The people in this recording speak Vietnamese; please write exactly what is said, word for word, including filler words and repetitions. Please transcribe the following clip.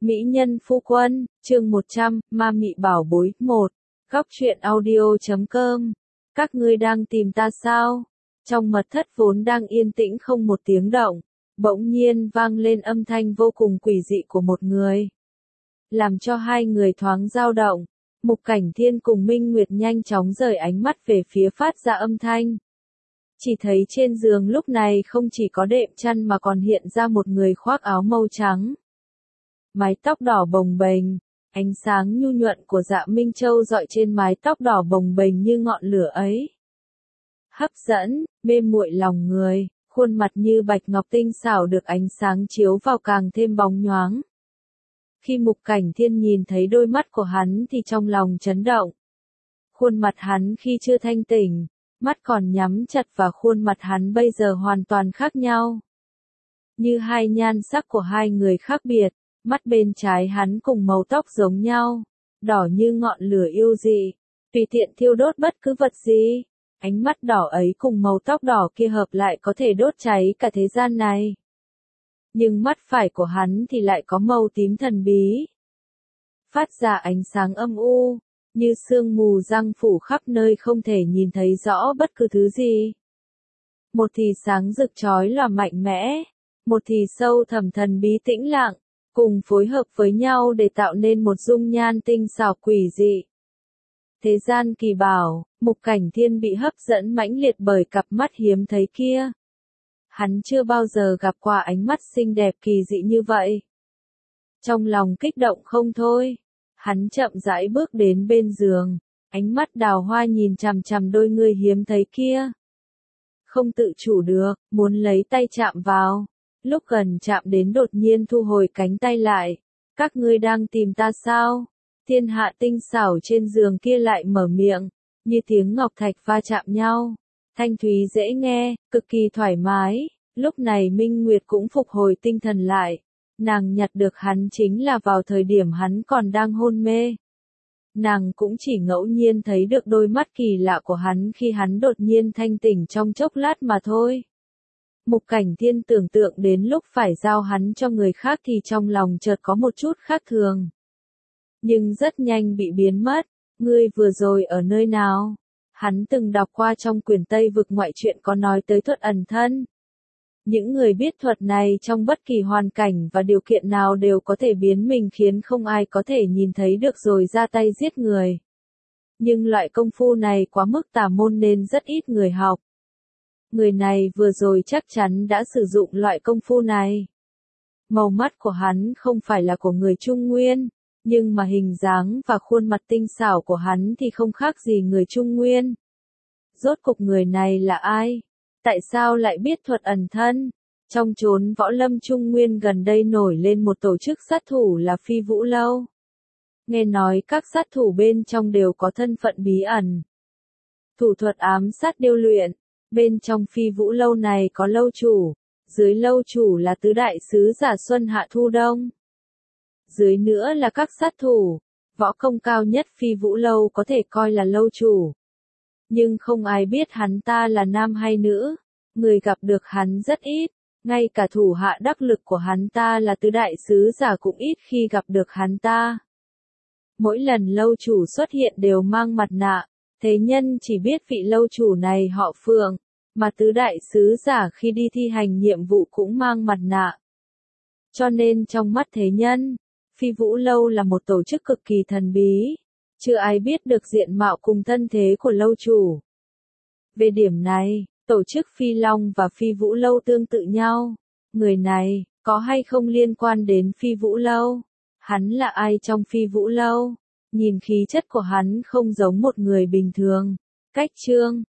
Mỹ nhân phu quân, chương một trăm, ma mị bảo bối, một. Góc truyện audio chấm com. Các ngươi đang tìm ta sao? Trong mật thất vốn đang yên tĩnh không một tiếng động, bỗng nhiên vang lên âm thanh vô cùng quỷ dị của một người. Làm cho hai người thoáng dao động, Mục Cảnh Thiên cùng Minh Nguyệt nhanh chóng rời ánh mắt về phía phát ra âm thanh. Chỉ thấy trên giường lúc này không chỉ có đệm chăn mà còn hiện ra một người khoác áo màu trắng. Mái tóc đỏ bồng bềnh, ánh sáng nhu nhuận của Dạ Minh Châu rọi trên mái tóc đỏ bồng bềnh như ngọn lửa ấy. Hấp dẫn, mê muội lòng người, khuôn mặt như bạch ngọc tinh xảo được ánh sáng chiếu vào càng thêm bóng nhoáng. Khi Mục Cảnh Thiên nhìn thấy đôi mắt của hắn thì trong lòng chấn động. Khuôn mặt hắn khi chưa thanh tỉnh, mắt còn nhắm chặt và khuôn mặt hắn bây giờ hoàn toàn khác nhau. Như hai nhan sắc của hai người khác biệt, mắt bên trái hắn cùng màu tóc giống nhau, đỏ như ngọn lửa yêu dị, tùy tiện thiêu đốt bất cứ vật gì. Ánh mắt đỏ ấy cùng màu tóc đỏ kia hợp lại có thể đốt cháy cả thế gian này. Nhưng mắt phải của hắn thì lại có màu tím thần bí, phát ra ánh sáng âm u, như sương mù giăng phủ khắp nơi không thể nhìn thấy rõ bất cứ thứ gì. Một thì sáng rực chói lòa mạnh mẽ, một thì sâu thẳm thần bí tĩnh lặng, cùng phối hợp với nhau để tạo nên một dung nhan tinh xảo quỷ dị. Thế gian kỳ bảo, Mục Cảnh Thiên bị hấp dẫn mãnh liệt bởi cặp mắt hiếm thấy kia. Hắn chưa bao giờ gặp qua ánh mắt xinh đẹp kỳ dị như vậy. Trong lòng kích động không thôi, hắn chậm rãi bước đến bên giường, ánh mắt đào hoa nhìn chằm chằm đôi người hiếm thấy kia. Không tự chủ được, muốn lấy tay chạm vào, lúc gần chạm đến đột nhiên thu hồi cánh tay lại. Các ngươi đang tìm ta sao? Thiên hạ tinh xảo trên giường kia lại mở miệng, như tiếng ngọc thạch va chạm nhau. Thanh thúy dễ nghe, cực kỳ thoải mái. Lúc này Minh Nguyệt cũng phục hồi tinh thần lại. Nàng nhặt được hắn chính là vào thời điểm hắn còn đang hôn mê. Nàng cũng chỉ ngẫu nhiên thấy được đôi mắt kỳ lạ của hắn khi hắn đột nhiên thanh tỉnh trong chốc lát mà thôi. Mục Cảnh Thiên tưởng tượng đến lúc phải giao hắn cho người khác thì trong lòng chợt có một chút khác thường. Nhưng rất nhanh bị biến mất. Ngươi vừa rồi ở nơi nào? Hắn từng đọc qua trong quyển Tây Vực ngoại truyện có nói tới thuật ẩn thân. Những người biết thuật này trong bất kỳ hoàn cảnh và điều kiện nào đều có thể biến mình khiến không ai có thể nhìn thấy được rồi ra tay giết người. Nhưng loại công phu này quá mức tà môn nên rất ít người học. Người này vừa rồi chắc chắn đã sử dụng loại công phu này. Màu mắt của hắn không phải là của người Trung Nguyên, nhưng mà hình dáng và khuôn mặt tinh xảo của hắn thì không khác gì người Trung Nguyên. Rốt cục người này là ai? Tại sao lại biết thuật ẩn thân? Trong chốn võ lâm Trung Nguyên gần đây nổi lên một tổ chức sát thủ là Phi Vũ Lâu. Nghe nói các sát thủ bên trong đều có thân phận bí ẩn. Thủ thuật ám sát điêu luyện. Bên trong Phi Vũ Lâu này có lâu chủ. Dưới lâu chủ là tứ đại sứ giả Xuân Hạ Thu Đông. Dưới nữa là các sát thủ. Võ công cao nhất Phi Vũ Lâu có thể coi là lâu chủ. Nhưng không ai biết hắn ta là nam hay nữ. Người gặp được hắn rất ít. Ngay cả thủ hạ đắc lực của hắn ta là tứ đại sứ giả cũng ít khi gặp được hắn ta. Mỗi lần lâu chủ xuất hiện đều mang mặt nạ. Thế nhân chỉ biết vị lâu chủ này họ Phượng. Mà tứ đại sứ giả khi đi thi hành nhiệm vụ cũng mang mặt nạ. Cho nên trong mắt thế nhân, Phi Vũ Lâu là một tổ chức cực kỳ thần bí. Chưa ai biết được diện mạo cùng thân thế của lâu chủ. Về điểm này, tổ chức Phi Long và Phi Vũ Lâu tương tự nhau. Người này, có hay không liên quan đến Phi Vũ Lâu? Hắn là ai trong Phi Vũ Lâu? Nhìn khí chất của hắn không giống một người bình thường. Cách chương,